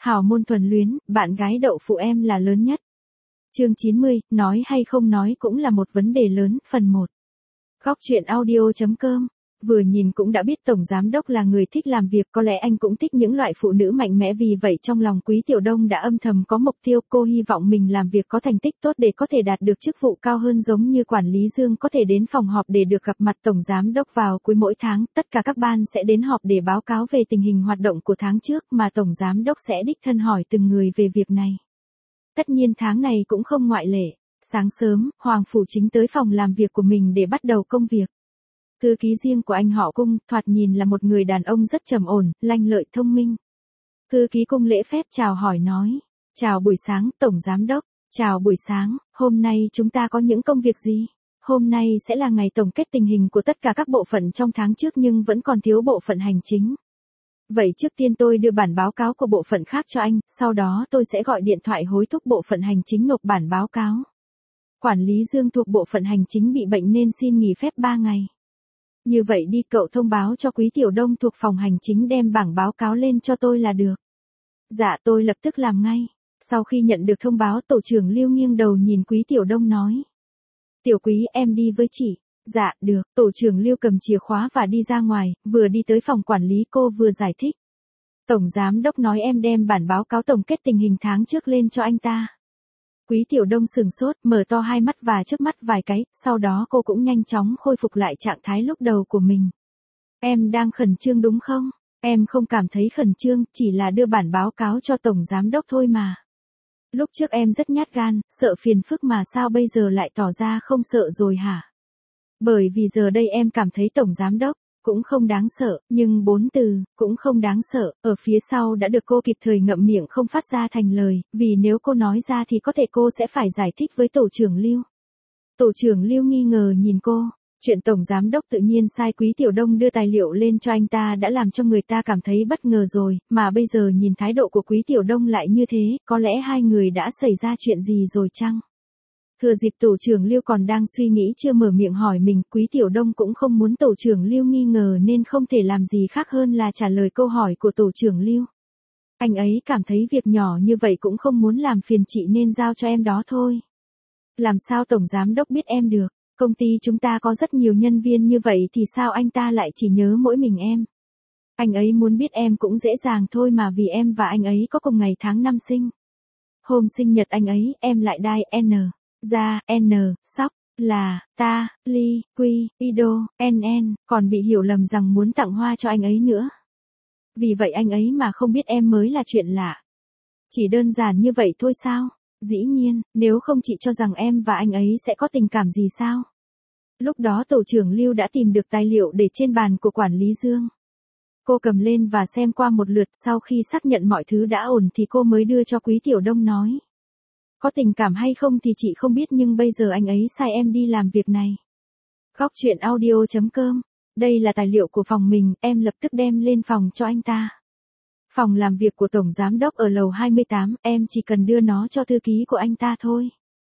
Hào môn thuần luyến, bạn gái đậu phụ em là lớn nhất. Chương 90, nói hay không nói cũng là một vấn đề lớn, phần 1. Góc truyện audio.com. Vừa nhìn cũng đã biết Tổng Giám Đốc là người thích làm việc, có lẽ anh cũng thích những loại phụ nữ mạnh mẽ, vì vậy trong lòng Quý Tiểu Đông đã âm thầm có mục tiêu. Cô hy vọng mình làm việc có thành tích tốt để có thể đạt được chức vụ cao hơn, giống như quản lý Dương có thể đến phòng họp để được gặp mặt Tổng Giám Đốc vào cuối mỗi tháng. Tất cả các ban sẽ đến họp để báo cáo về tình hình hoạt động của tháng trước, mà Tổng Giám Đốc sẽ đích thân hỏi từng người về việc này. Tất nhiên tháng này cũng không ngoại lệ. Sáng sớm, Hoàng Phủ Chính tới phòng làm việc của mình để bắt đầu công việc. Thư ký riêng của anh họ Cung, thoạt nhìn là một người đàn ông rất trầm ổn, lanh lợi, thông minh. Thư ký Cung lễ phép chào hỏi nói: "Chào buổi sáng, Tổng Giám Đốc." "Chào buổi sáng, hôm nay chúng ta có những công việc gì?" "Hôm nay sẽ là ngày tổng kết tình hình của tất cả các bộ phận trong tháng trước, nhưng vẫn còn thiếu bộ phận hành chính. Vậy trước tiên tôi đưa bản báo cáo của bộ phận khác cho anh, sau đó tôi sẽ gọi điện thoại hối thúc bộ phận hành chính nộp bản báo cáo. Quản lý Dương thuộc bộ phận hành chính bị bệnh nên xin nghỉ phép 3 ngày. Như vậy đi, cậu thông báo cho Quý Tiểu Đông thuộc phòng hành chính đem bảng báo cáo lên cho tôi là được." "Dạ, tôi lập tức làm ngay." Sau khi nhận được thông báo, tổ trưởng Lưu nghiêng đầu nhìn Quý Tiểu Đông nói: "Tiểu Quý, em đi với chị." "Dạ, được." Tổ trưởng Lưu cầm chìa khóa và đi ra ngoài, vừa đi tới phòng quản lý cô vừa giải thích: "Tổng Giám Đốc nói em đem bản báo cáo tổng kết tình hình tháng trước lên cho anh ta." Quý Tiểu Đông sừng sốt, mở to hai mắt và chớp mắt vài cái, sau đó cô cũng nhanh chóng khôi phục lại trạng thái lúc đầu của mình. "Em đang khẩn trương đúng không?" "Em không cảm thấy khẩn trương, chỉ là đưa bản báo cáo cho Tổng Giám Đốc thôi mà. Lúc trước em rất nhát gan, sợ phiền phức mà sao bây giờ lại tỏ ra không sợ rồi hả?" "Bởi vì giờ đây em cảm thấy Tổng Giám Đốc cũng không đáng sợ, nhưng 4 từ, cũng không đáng sợ, ở phía sau đã được cô kịp thời ngậm miệng không phát ra thành lời, vì nếu cô nói ra thì có thể cô sẽ phải giải thích với tổ trưởng Lưu." Tổ trưởng Lưu nghi ngờ nhìn cô, chuyện Tổng Giám Đốc tự nhiên sai Quý Tiểu Đông đưa tài liệu lên cho anh ta đã làm cho người ta cảm thấy bất ngờ rồi, mà bây giờ nhìn thái độ của Quý Tiểu Đông lại như thế, có lẽ hai người đã xảy ra chuyện gì rồi chăng? Thừa dịp tổ trưởng Lưu còn đang suy nghĩ chưa mở miệng hỏi mình, Quý Tiểu Đông cũng không muốn tổ trưởng Lưu nghi ngờ nên không thể làm gì khác hơn là trả lời câu hỏi của tổ trưởng Lưu. "Anh ấy cảm thấy việc nhỏ như vậy cũng không muốn làm phiền chị nên giao cho em đó thôi." "Làm sao Tổng Giám Đốc biết em được? Công ty chúng ta có rất nhiều nhân viên như vậy thì sao anh ta lại chỉ nhớ mỗi mình em? Anh ấy muốn biết em cũng dễ dàng thôi mà, vì em và anh ấy có cùng ngày tháng năm sinh. Hôm sinh nhật anh ấy, em lại đai N. Ra, N, sóc, là, ta, ly, quy, ido, NN, còn bị hiểu lầm rằng muốn tặng hoa cho anh ấy nữa. Vì vậy anh ấy mà không biết em mới là chuyện lạ. Chỉ đơn giản như vậy thôi sao? Dĩ nhiên, nếu không chị cho rằng em và anh ấy sẽ có tình cảm gì sao?" Lúc đó tổ trưởng Lưu đã tìm được tài liệu để trên bàn của quản lý Dương. Cô cầm lên và xem qua một lượt, sau khi xác nhận mọi thứ đã ổn thì cô mới đưa cho Quý Tiểu Đông nói: "Có tình cảm hay không thì chị không biết, nhưng bây giờ anh ấy sai em đi làm việc này." Góc truyện audio.com. Đây là tài liệu của phòng mình, em lập tức đem lên phòng cho anh ta. Phòng làm việc của Tổng Giám Đốc ở lầu 28, em chỉ cần đưa nó cho thư ký của anh ta thôi.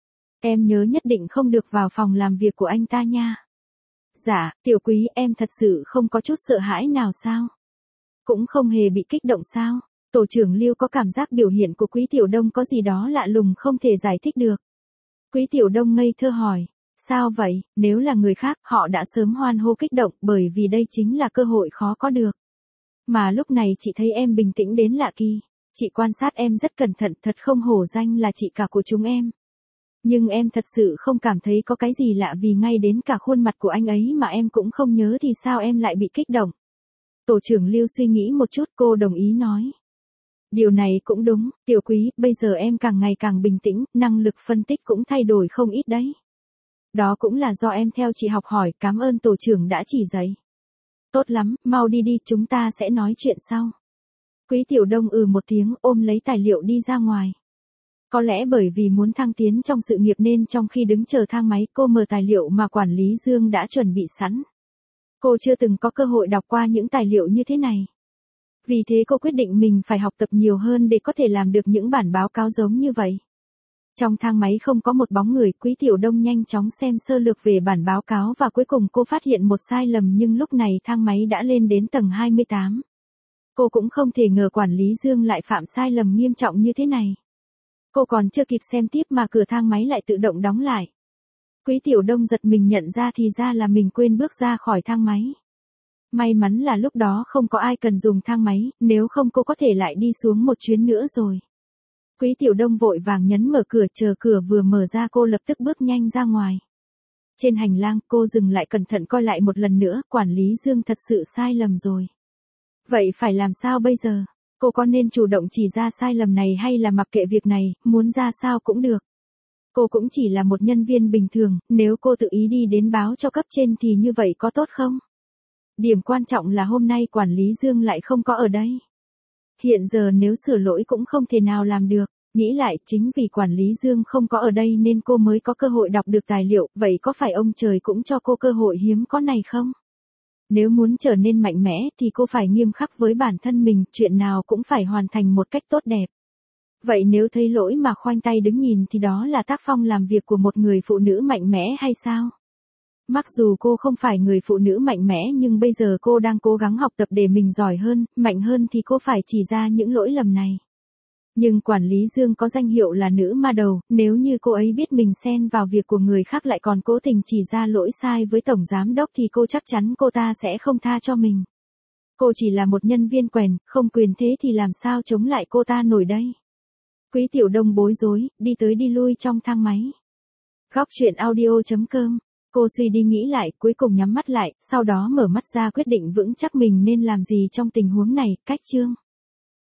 Em nhớ nhất định không được vào phòng làm việc của anh ta nha. "Dạ, Tiểu Quý, em thật sự không có chút sợ hãi nào sao? Cũng không hề bị kích động sao?" Tổ trưởng Lưu có cảm giác biểu hiện của Quý Tiểu Đông có gì đó lạ lùng không thể giải thích được. Quý Tiểu Đông ngây thơ hỏi: "Sao vậy? Nếu là người khác, họ đã sớm hoan hô kích động, bởi vì đây chính là cơ hội khó có được. Mà lúc này chị thấy em bình tĩnh đến lạ kỳ. Chị quan sát em rất cẩn thận, thật không hổ danh là chị cả của chúng em. Nhưng em thật sự không cảm thấy có cái gì lạ, vì ngay đến cả khuôn mặt của anh ấy mà em cũng không nhớ thì sao em lại bị kích động?" Tổ trưởng Lưu suy nghĩ một chút, cô đồng ý nói: "Điều này cũng đúng, Tiểu Quý, bây giờ em càng ngày càng bình tĩnh, năng lực phân tích cũng thay đổi không ít đấy. Đó cũng là do em theo chị học hỏi, cảm ơn tổ trưởng đã chỉ dạy." "Tốt lắm, mau đi đi, chúng ta sẽ nói chuyện sau." Quý Tiểu Đông một tiếng, ôm lấy tài liệu đi ra ngoài. Có lẽ bởi vì muốn thăng tiến trong sự nghiệp nên trong khi đứng chờ thang máy, cô mở tài liệu mà quản lý Dương đã chuẩn bị sẵn. Cô chưa từng có cơ hội đọc qua những tài liệu như thế này. Vì thế cô quyết định mình phải học tập nhiều hơn để có thể làm được những bản báo cáo giống như vậy. Trong thang máy không có một bóng người, Quý Tiểu Đông nhanh chóng xem sơ lược về bản báo cáo và cuối cùng cô phát hiện một sai lầm, nhưng lúc này thang máy đã lên đến tầng 28. Cô cũng không thể ngờ quản lý Dương lại phạm sai lầm nghiêm trọng như thế này. Cô còn chưa kịp xem tiếp mà cửa thang máy lại tự động đóng lại. Quý Tiểu Đông giật mình nhận ra thì ra là mình quên bước ra khỏi thang máy. May mắn là lúc đó không có ai cần dùng thang máy, nếu không cô có thể lại đi xuống một chuyến nữa rồi. Quý Tiểu Đông vội vàng nhấn mở cửa, chờ cửa vừa mở ra cô lập tức bước nhanh ra ngoài. Trên hành lang cô dừng lại cẩn thận coi lại một lần nữa, quản lý Dương thật sự sai lầm rồi. Vậy phải làm sao bây giờ? Cô có nên chủ động chỉ ra sai lầm này hay là mặc kệ việc này, muốn ra sao cũng được. Cô cũng chỉ là một nhân viên bình thường, nếu cô tự ý đi đến báo cho cấp trên thì như vậy có tốt không? Điểm quan trọng là hôm nay quản lý Dương lại không có ở đây. Hiện giờ nếu sửa lỗi cũng không thể nào làm được. Nghĩ lại, chính vì quản lý Dương không có ở đây nên cô mới có cơ hội đọc được tài liệu, vậy có phải ông trời cũng cho cô cơ hội hiếm có này không? Nếu muốn trở nên mạnh mẽ thì cô phải nghiêm khắc với bản thân mình, chuyện nào cũng phải hoàn thành một cách tốt đẹp. Vậy nếu thấy lỗi mà khoanh tay đứng nhìn thì đó là tác phong làm việc của một người phụ nữ mạnh mẽ hay sao? Mặc dù cô không phải người phụ nữ mạnh mẽ nhưng bây giờ cô đang cố gắng học tập để mình giỏi hơn, mạnh hơn thì cô phải chỉ ra những lỗi lầm này. Nhưng quản lý Dương có danh hiệu là nữ ma đầu, nếu như cô ấy biết mình xen vào việc của người khác lại còn cố tình chỉ ra lỗi sai với tổng giám đốc thì cô chắc chắn cô ta sẽ không tha cho mình. Cô chỉ là một nhân viên quèn, không quyền thế thì làm sao chống lại cô ta nổi đây? Quý Tiểu Đông bối rối, đi tới đi lui trong thang máy. Góc truyện audio.com. Cô suy đi nghĩ lại, cuối cùng nhắm mắt lại, sau đó mở mắt ra quyết định vững chắc mình nên làm gì trong tình huống này, cách chương.